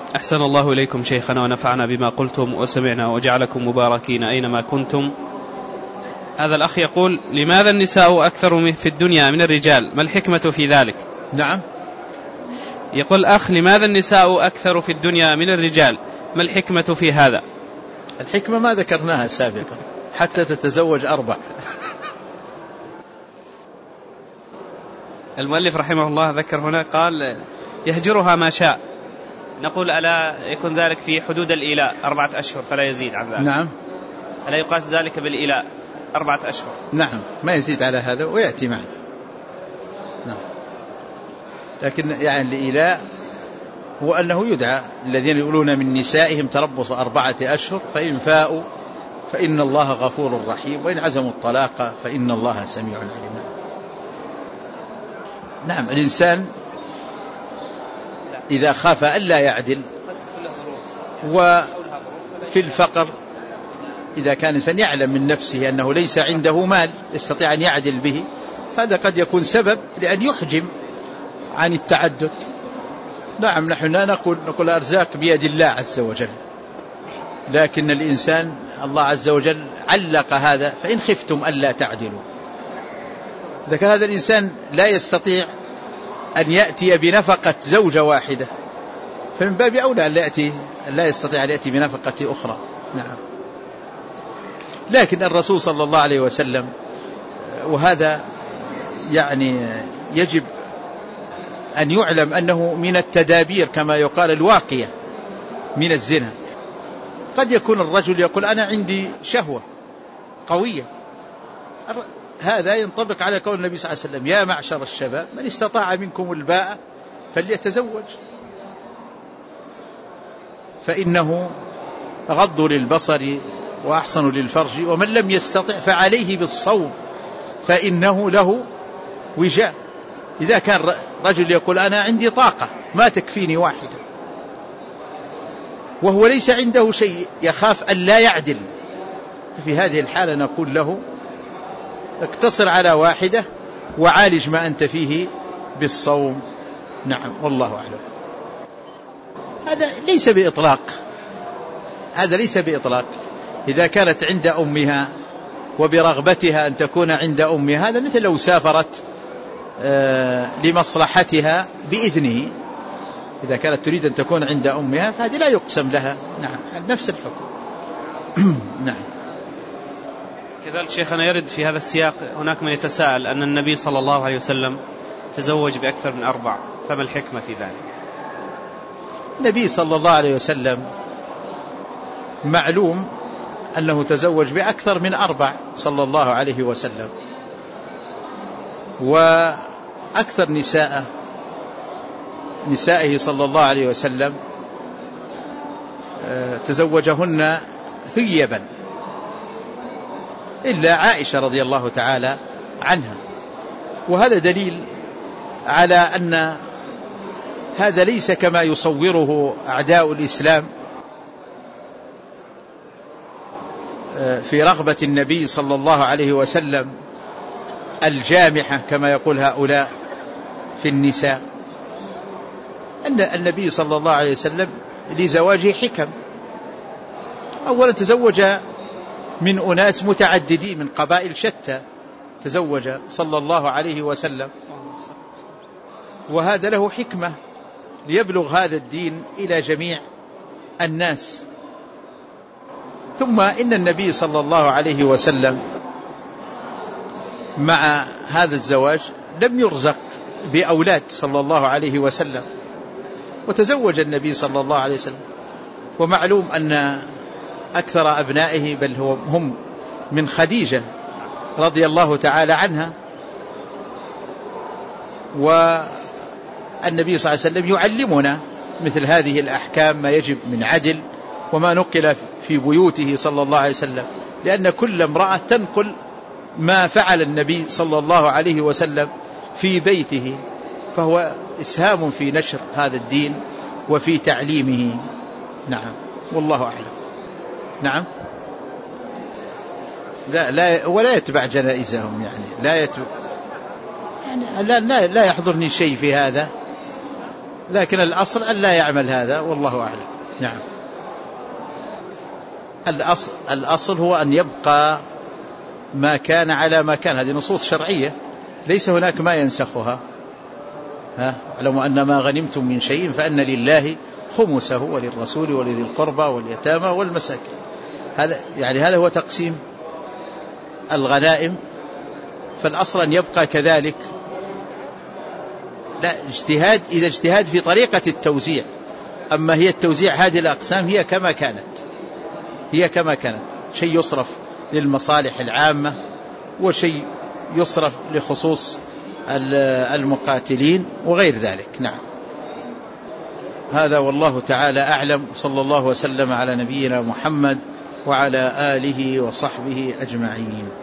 أحسن الله إليكم شيخنا ونفعنا بما قلتم وسمعنا وجعلكم مباركين أينما كنتم. هذا الأخ يقول: لماذا النساء أكثر في الدنيا من الرجال؟ ما الحكمة في ذلك؟ نعم. يقول الأخ: لماذا النساء أكثر في الدنيا من الرجال؟ ما الحكمة في هذا؟ الحكمة ما ذكرناها سابقا، حتى تتزوج 4. المؤلف رحمه الله ذكر هنا قال: يهجرها ما شاء. نقول: ألا يكون ذلك في حدود الإيلاء 4 أشهر فلا يزيد عن ذلك؟ نعم. ألا يقاس ذلك بالإيلاء 4 أشهر؟ نعم، ما يزيد على هذا ويأتي معه. نعم. لكن يعني الإيلاء هو أنه يدعى الذين يقولون من نسائهم تربص 4 أشهر فإن فاءوا فإن الله غفور رحيم وإن عزموا الطلاق فإن الله سميع عليم. نعم، الإنسان إذا خاف ألا يعدل، وفي الفقر إذا كان الإنسان يعلم من نفسه أنه ليس عنده مال يستطيع أن يعدل به، هذا قد يكون سبب لأن يحجم عن التعدد. نعم، نحن لا نقول الأرزاق بيد الله عز وجل، لكن الإنسان الله عز وجل علق هذا: فإن خفتم ألا تعدلوا. إذا كان هذا الإنسان لا يستطيع أن يأتي بنفقة زوجة واحدة، فمن باب أولى أن لا يستطيع أن يأتي بنفقة أخرى. نعم. لكن الرسول صلى الله عليه وسلم، وهذا يعني يجب أن يعلم أنه من التدابير كما يقال الواقية من الزنا. قد يكون الرجل يقول: أنا عندي شهوة قوية، هذا ينطبق على قول النبي صلى الله عليه وسلم: يا معشر الشباب من استطاع منكم الباءة فليتزوج فإنه غض للبصر وأحسن للفرج ومن لم يستطع فعليه بالصوم فإنه له وجاء. إذا كان رجل يقول: أنا عندي طاقة ما تكفيني واحدة، وهو ليس عنده شيء، يخاف أن لا يعدل، في هذه الحالة نقول له: اقتصر على واحدة وعالج ما أنت فيه بالصوم. نعم، والله أعلم. هذا ليس بإطلاق، هذا ليس بإطلاق. إذا كانت عند أمها وبرغبتها أن تكون عند أمها، هذا مثل لو سافرت لمصلحتها بإذنه. إذا كانت تريد أن تكون عند أمها فهذه لا يقسم لها. نعم، نفس الحكم. نعم. كذلك شيخنا يرد في هذا السياق هناك من يتساءل أن النبي صلى الله عليه وسلم تزوج بأكثر من 4، فما الحكمة في ذلك؟ النبي صلى الله عليه وسلم معلوم أنه تزوج بأكثر من 4 صلى الله عليه وسلم، وأكثر نسائه صلى الله عليه وسلم تزوجهن ثيبا إلا عائشة رضي الله تعالى عنها. وهذا دليل على أن هذا ليس كما يصوره أعداء الإسلام في رغبة النبي صلى الله عليه وسلم الجامحة كما يقول هؤلاء في النساء. أن النبي صلى الله عليه وسلم لزواجه حكم. أولا تزوج من أناس متعددين من قبائل شتى، تزوج صلى الله عليه وسلم، وهذا له حكمة ليبلغ هذا الدين إلى جميع الناس. ثم إن النبي صلى الله عليه وسلم مع هذا الزواج لم يرزق بأولاد صلى الله عليه وسلم، وتزوج النبي صلى الله عليه وسلم، ومعلوم أن أكثر أبنائه بل هم من خديجة رضي الله تعالى عنها. والنبي صلى الله عليه وسلم يعلمنا مثل هذه الأحكام، ما يجب من عدل وما نقل في بيوته صلى الله عليه وسلم، لأن كل امرأة تنقل ما فعل النبي صلى الله عليه وسلم في بيته، فهو إسهام في نشر هذا الدين وفي تعليمه. نعم، والله أعلم. نعم. لا ولا يتبع جنائزهم، يعني لا يحضرني شيء في هذا، لكن الأصل أن لا يعمل هذا، والله أعلم. نعم. الأصل هو أن يبقى ما كان على ما كان. هذه نصوص شرعية ليس هناك ما ينسخها. اعلموا أن ما غنمتم من شيء فأن لله خمسه وللرسول ولذي القربى واليتامى والمساكين. هذا هو تقسيم الغنائم. فالأصل أن يبقى كذلك. لا اجتهاد، إذا اجتهاد في طريقة التوزيع. أما هي التوزيع هذه الأقسام هي كما كانت، شيء يصرف للمصالح العامة وشيء يصرف لخصوص المقاتلين وغير ذلك. نعم. هذا والله تعالى أعلم، صلى الله وسلم على نبينا محمد وعلى آله وصحبه أجمعين.